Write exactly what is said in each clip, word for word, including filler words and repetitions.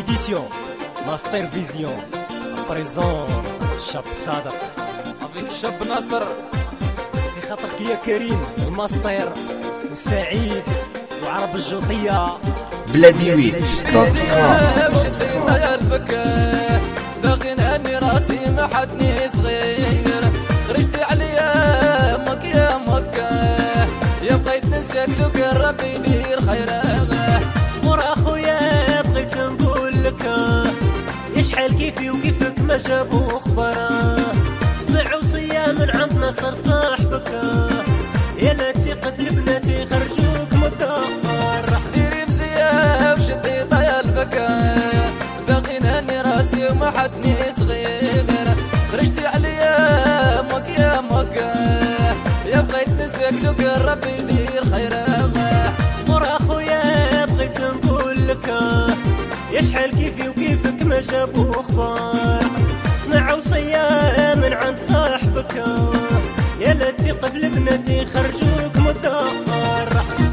édition Master Vision à présent شاب صادق افيك شاب ناصر في خاطرك يا كريم الماستر وسعيد وعرب الجوطية بلاديويت دوت كوم يا البكا باغي نهني راسي ما حدني صغير خرجت عليا مك يا مكة يا بغيت ننساك لو كان ربي يدير خيره صبر اخويا بغيت نقول لك يا شحال كيفي وكيفك ما جابوا خبر سمع وصية من عند نصر صاحبك يا لا تثق في البنات يخرجوك مدار ديري مزية وشدي طيا البكا باغي نهني راسي وما حدني صغير خرجتي عليا مك يا مكة يا بغيت ننساك لو كان ربي يدير خيره صبر اخويا بغيت نقول لك يا شحال كيفي وكيفك ما جابوا اخبار سمع وصية من عند صاحبك يا لا تثق في البنات يخرجوك مدار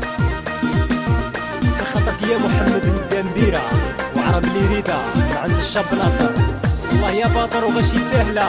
في خطك يا محمد الدنبيرة وعرب اللي يريدها من عند الشاب ناصر والله يا باطر وغاشي سهلة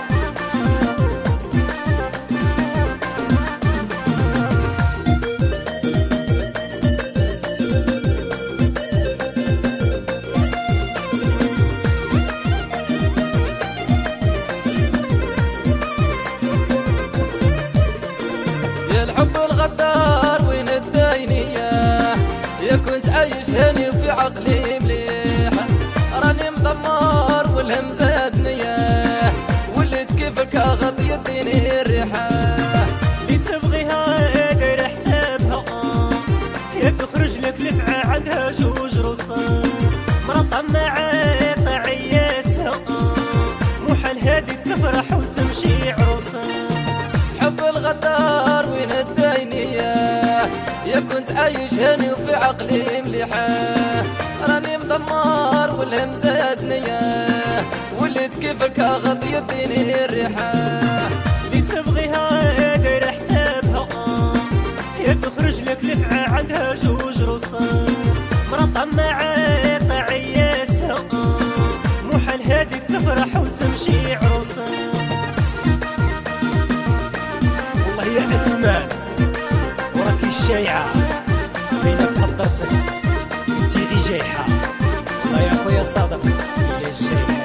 الحب الغدار وين الداينية يا كنت عايش هاني وفي عقلي مليح راني مدمر والهم زادنية وليت كيفك غط يديني الريحة اللي تبغيها داير حسابها يا تخرج لك لفعة عندها جوج روسا مرطة معاك عياسها مو حال هاديك تفرح وتمشي عروسة حب الغدار وين الداينية يا كنت عايش هاني وفي عقلي مليحة راني مدمر والهم زادنية وليت كيفك غط يديني الريحة اللي تبغيها داير حسابها يا تخرج لك لفعة عندها جوج روسا مرطة معاك عياسها مو حال هاديك تفرح وتمشي عروسة يا اسماء وراكي الشايعة بين في خطرتك انتي غي جايحة الله يا خويا صادق اللي الجايحة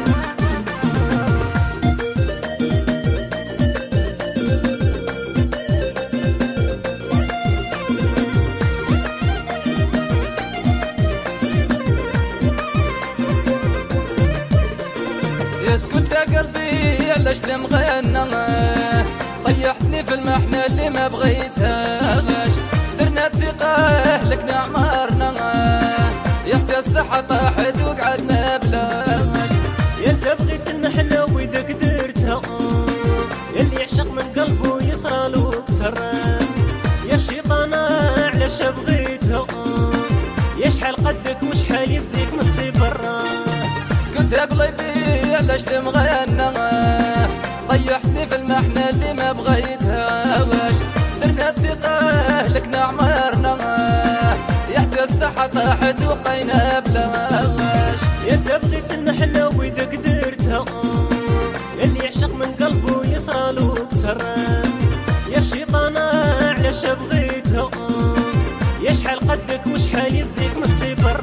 يسكت يا قلبي علاش لمغنى طيحتني في المحنة اللي ما بغيتهاش درنا الثقة لكنا عمارنا يا حتى الصحة طاحت وقعدنا بلاش يا انت بغيت المحنة ويدك درتها يا اللي يعشق من قلبه يصرالو كتر يا الشيطانة علاش بغيتها يا شحال قدك وشحال يزيك من الصبر سكت يا قلبي علاش تمغنى طيحتني في المحنة اللي ما بغيتها واش درنا الثقة لكنا عمرنا يا حتى الصحة طاحت وقينا بلاش يا انت بغيت المحنة ويدك درتها يا اللي يعشق من قلبه يصرالو كتر يا الشيطانة علاش بغيتها يا شحال قدك وشحال يزيك من الصبر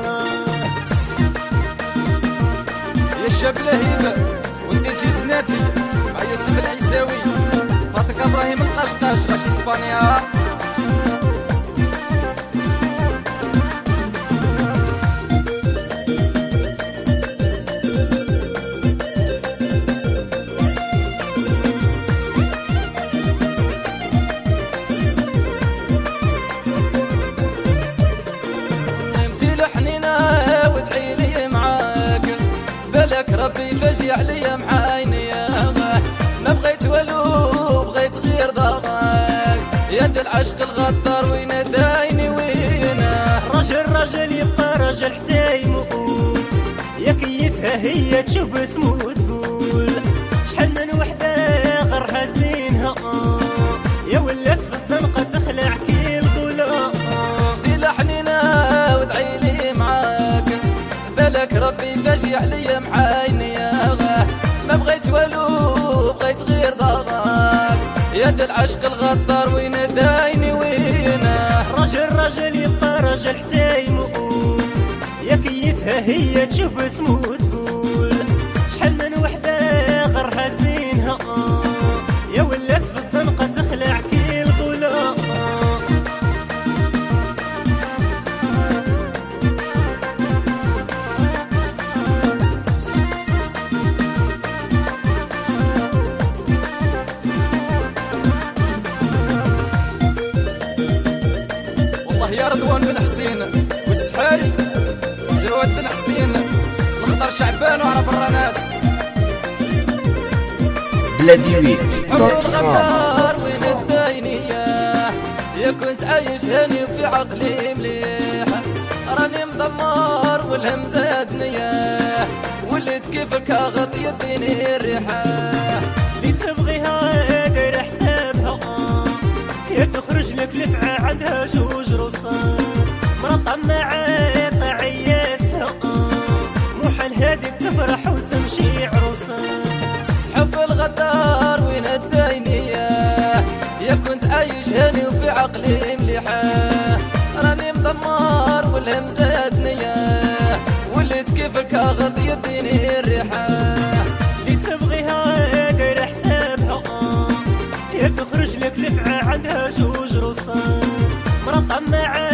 يا الشاب لهيبة وانت تجي سناتي مع يوسف العيساوي فاطك ابراهيم القشقاش غاشي اسبانيا نمتي لحنينا وادعي لي معاك بالك ربي يفجي عليا معايني ما بغيت والو بغيت غير ضاغاك يد العشق الغدار وين دايني وينه راجل راجل يبقى راجل حتى يموت يا كيتها هي تشوف اسمه تقول شحال من وحده غيرها زينها يا ولات في الزنقه تخلع كي الغلا تلحنينا وادعي لي معاك بالك يا ذا العشق الغدار وين دايني وينه. راجل راجل يبقى راجل حتى يموت، يا كيتها هي تشوف اسمو تقول شحال من وحده غرها زينها، يا ولات في الزنقه تخلع كي الغلا. يا رضوان بن حسين والسحاري جواد بن حسين الخضر شعبان وعرب الرنات. بلاديويت دوت كوم. وين الداينية يا كنت عايش هاني وفي عقلي مليح، راني مدمر والهم زادنية، وليت كيفك غط يديني الريحة. اللي تبغيها داير حسابها، يا تخرج لك لفعة عندها جوج رصاص، مرة معايا طعياسها، مو حال هاديك تفرح وتمشي عروسة. حب الغدار وين الداينية يا كنت عايش هاني وفي عقلي مليحة، راني مدمر والهم زادنية، وليت كيفك غط يديني الريحة. اللي تبغيها داير حسابها، يا تخرج لك لفعة عندها جوج رصاص، مرة معايا